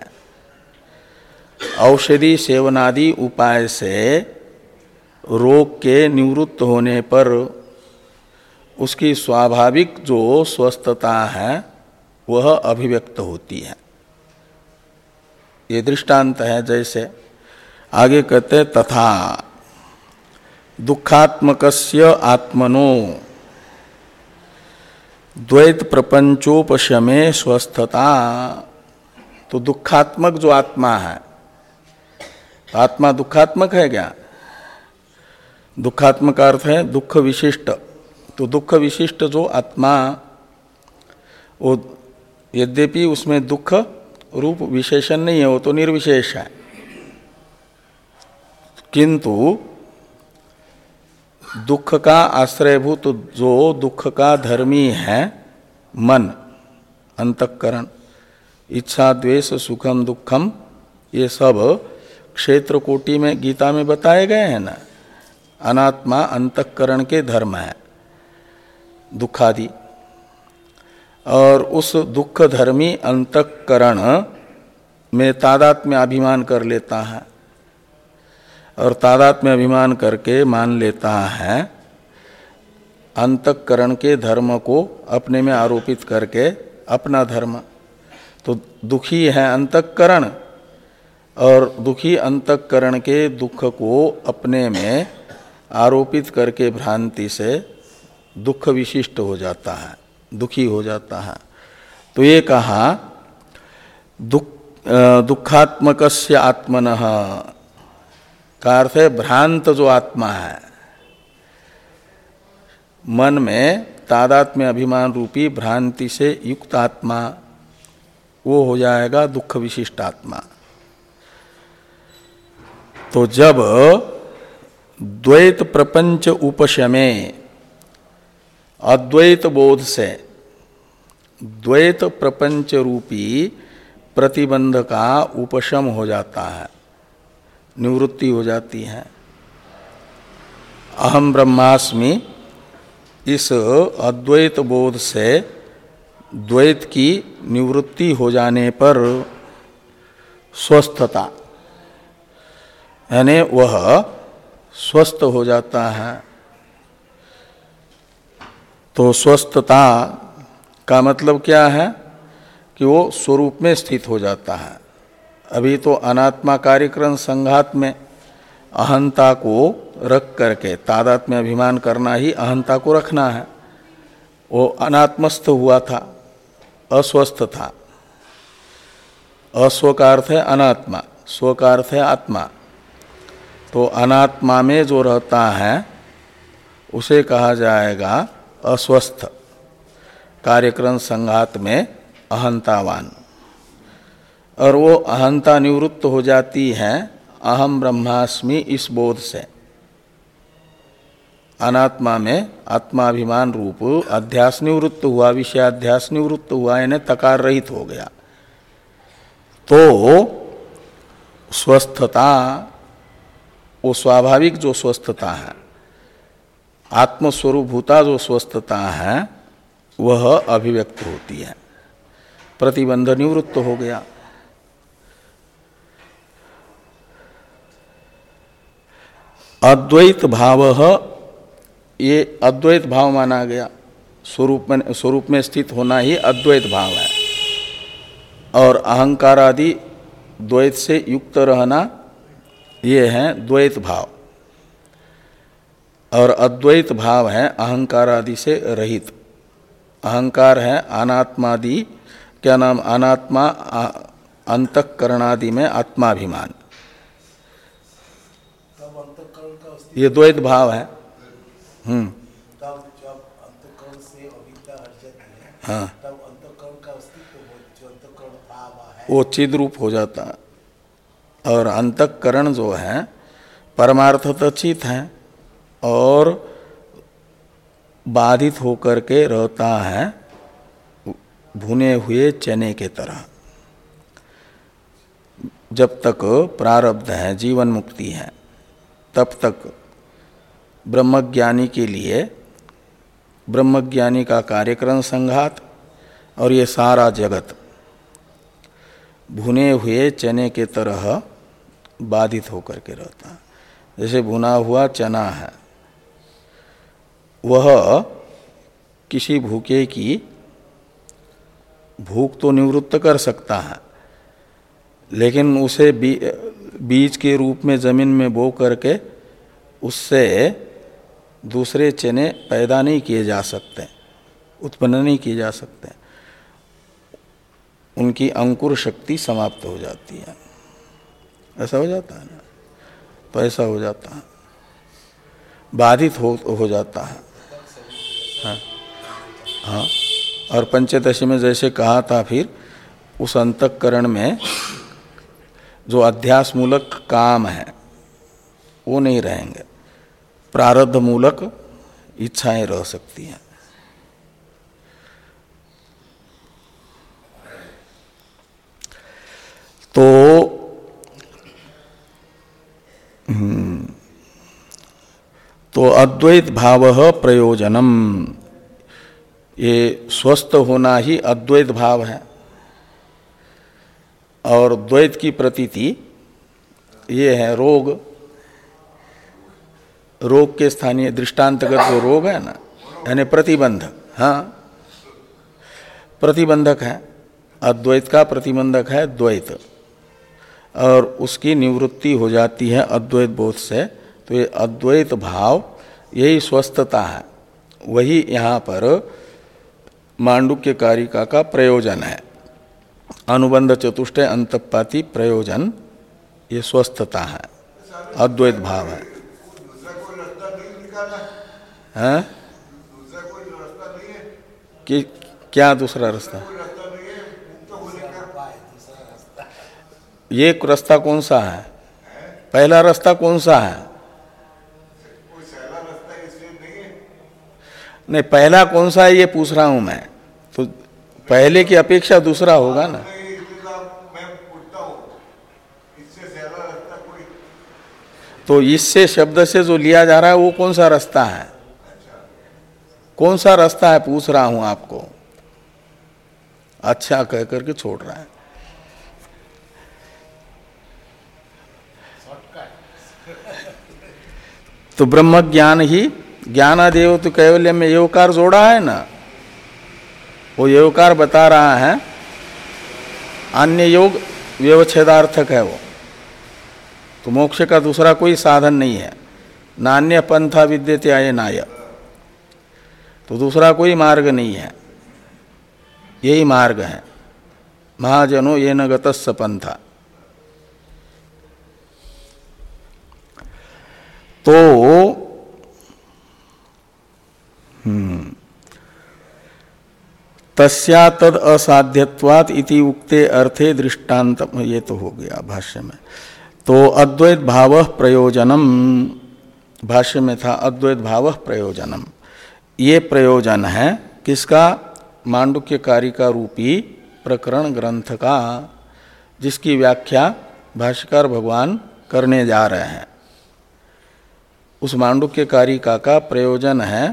औषधि सेवनादि उपाय से रोग के निवृत्त होने पर उसकी स्वाभाविक जो स्वस्थता है वह अभिव्यक्त होती है। ये दृष्टांत है। जैसे आगे कहते तथा दुखात्मकस्य आत्मनो द्वैत प्रपंचोपशमे स्वस्थता। तो दुखात्मक जो आत्मा है, आत्मा दुखात्मक है क्या? दुखात्मक अर्थ है दुख विशिष्ट। तो दुख विशिष्ट जो आत्मा, वो यद्यपि उसमें दुख रूप विशेषण नहीं है, वो तो निर्विशेष है, किंतु दुख का आश्रयभूत जो दुख का धर्मी है मन, अंतःकरण, इच्छा द्वेष सुखम दुखम, ये सब क्षेत्र कोटि में गीता में बताए गए हैं ना। अनात्मा अंतःकरण के धर्म है दुखादि, और उस दुख धर्मी अंतःकरण में तादात्म्य अभिमान कर लेता है, और तादात्म्य अभिमान करके मान लेता है अंतःकरण के धर्म को अपने में आरोपित करके अपना धर्म। तो दुखी है अंतःकरण, और दुखी अंतःकरण के दुख को अपने में आरोपित करके भ्रांति से दुख विशिष्ट हो जाता है, दुखी हो जाता है। तो ये कहा दुख दुखात्मकस्य आत्मनः का अर्थ है भ्रांत जो आत्मा है, मन में तादात्म्य अभिमान रूपी भ्रांति से युक्त आत्मा, वो हो जाएगा दुख विशिष्ट आत्मा। तो जब द्वैत प्रपंच उपशमे, अद्वैत बोध से द्वैत प्रपंच रूपी प्रतिबंध का उपशम हो जाता है, निवृत्ति हो जाती है। अहम ब्रह्मास्मि, इस अद्वैत बोध से द्वैत की निवृत्ति हो जाने पर स्वस्थता, यानी वह स्वस्थ हो जाता है। तो स्वस्थता का मतलब क्या है? कि वो स्वरूप में स्थित हो जाता है। अभी तो अनात्मा कार्यक्रम संघात में अहंता को रख करके तादात्म्य में अभिमान करना ही अहंता को रखना है। वो अनात्मस्थ हुआ था, अस्वस्थ था। अस्व का अर्थ है अनात्मा, स्व का अर्थ है आत्मा। तो अनात्मा में जो रहता है उसे कहा जाएगा अस्वस्थ, कार्यक्रम संघात में अहंतावान। और वो अहंता निवृत्त हो जाती है अहम ब्रह्मास्मि इस बोध से। अनात्मा में आत्माभिमान रूप अध्यास निवृत्त हुआ, विषयाध्यास निवृत्त हुआ, यानी तकार रहित हो गया। तो स्वस्थता, वो स्वाभाविक जो स्वस्थता है, आत्मस्वरूपभूता जो स्वस्थता है, वह अभिव्यक्त होती है। प्रतिबंध निवृत्त हो गया। अद्वैत भाव, ये अद्वैत भाव माना गया। स्वरूप में स्वरूप में स्थित होना ही अद्वैत भाव है। और अहंकार आदि द्वैत से युक्त रहना, ये है द्वैत भाव। और अद्वैत भाव है अहंकार आदि से रहित। अहंकार है अनात्मादि, क्या नाम, अनात्मा अंतःकरणादि में आत्माभिमान, ये द्वैत भाव है। हम्म तब जब अंतःकरण से अविद्या हट जाती है, हाँ, तब अंतःकरण का अस्तित्व, जो अंतःकरण भाव है, वो चिद रूप हो जाता है। और अंतःकरण जो है परमार्थतः चित है और बाधित होकर के रहता है भुने हुए चने के तरह। जब तक प्रारब्ध है, जीवन मुक्ति है, तब तक ब्रह्मज्ञानी के लिए ब्रह्मज्ञानी का कार्यक्रम संघात और ये सारा जगत भुने हुए चने के तरह बाधित होकर के रहता है। जैसे भुना हुआ चना है, वह किसी भूखे की भूख तो निवृत्त कर सकता है, लेकिन उसे बी, बीज के रूप में जमीन में बो करके उससे दूसरे चने पैदा नहीं किए जा सकते, उत्पन्न नहीं किए जा सकते, उनकी अंकुर शक्ति समाप्त हो जाती है। ऐसा हो जाता है ना, तो ऐसा हो जाता है, बाधित हो, हो जाता है। हाँ हाँ। और पंचदशी में जैसे कहा था, फिर उस अंतःकरण में जो अध्यास मूलक काम है वो नहीं रहेंगे, प्रारब्ध मूलक इच्छाएं रह सकती हैं। तो तो अद्वैत भाव प्रयोजनम, ये स्वस्थ होना ही अद्वैत भाव है। और द्वैत की प्रतीति ये है रोग, रोग के स्थानीय दृष्टांतगत जो रोग है ना, यानी प्रतिबंधक। हाँ, प्रतिबंधक है, अद्वैत का प्रतिबंधक है द्वैत, और उसकी निवृत्ति हो जाती है अद्वैत बोध से। तो ये अद्वैत भाव, यही स्वस्थता है, वही यहाँ पर मांडुक्य कारिका का प्रयोजन है। अनुबंध चतुष्टय अंतपाती प्रयोजन ये स्वस्थता है, अद्वैत भाव है। हैं? कि क्या दूसरा रास्ता? ये रास्ता कौन सा है? पहला रास्ता कौन सा है? नहीं, पहला कौन सा है ये पूछ रहा हूं मैं। तो पहले की अपेक्षा दूसरा होगा ना। तो इससे शब्द से जो लिया जा रहा है वो कौन सा रास्ता है? कौन सा रास्ता है पूछ रहा हूं आपको। अच्छा कह करके छोड़ रहा है। तो ब्रह्म ज्ञान ही, ज्ञानादेव तो कैवल्य में एवकार जोड़ा है ना, वो एवकार बता रहा है। अन्य योग व्यवच्छेदार्थक है वो, तो मोक्ष का दूसरा कोई साधन नहीं है। नान्य पंथा विद्यते अयनाय, तो दूसरा कोई मार्ग नहीं है, यही मार्ग है। महाजनो येन गतस्स पंथा। तो हम्म तस्या तद असाध्यत्वात् इति उक्ते अर्थे दृष्टांत, ये तो हो गया भाष्य में। तो अद्वैत भाव प्रयोजनम, भाष्य में था अद्वैत भाव प्रयोजनम, ये प्रयोजन है किसका? मांडुक्य कारिका रूपी प्रकरण ग्रंथ का, जिसकी व्याख्या भाष्यकार भगवान करने जा रहे हैं। उस मांडुक्य कारिका का प्रयोजन है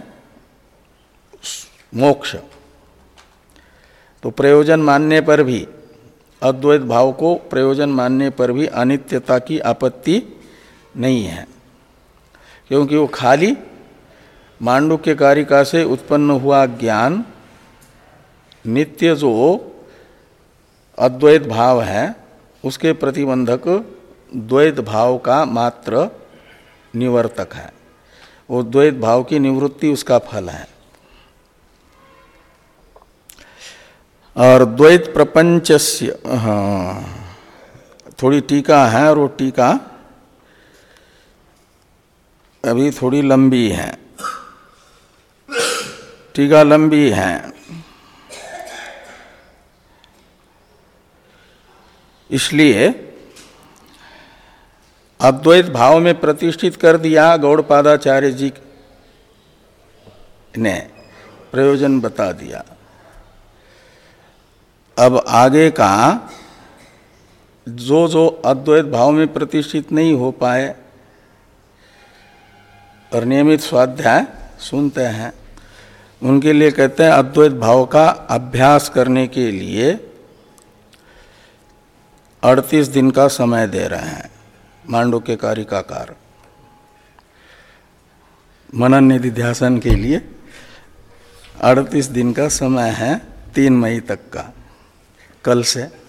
मोक्ष। तो प्रयोजन मानने पर भी, अद्वैत भाव को प्रयोजन मानने पर भी अनित्यता की आपत्ति नहीं है, क्योंकि वो खाली मांडुक्य कारिका से उत्पन्न हुआ ज्ञान, नित्य जो अद्वैत भाव है उसके प्रतिबंधक द्वैत भाव का मात्र निवर्तक है। वो द्वैत भाव की निवृत्ति उसका फल है। और द्वैत प्रपंचस्य, हाँ थोड़ी टीका है, और वो टीका अभी थोड़ी लंबी है, टीका लंबी है, इसलिए अद्वैत भाव में प्रतिष्ठित कर दिया गौड़पादाचार्य जी ने, प्रयोजन बता दिया। अब आगे का जो जो अद्वैत भाव में प्रतिष्ठित नहीं हो पाए और नियमित स्वाध्याय सुनते हैं, उनके लिए कहते हैं अद्वैत भाव का अभ्यास करने के लिए अड़तीस दिन का समय दे रहे हैं मांडुक्य कारिकाकार। मनन निधिध्यासन के लिए अड़तीस दिन का समय है, तीन मई तक का। कल से।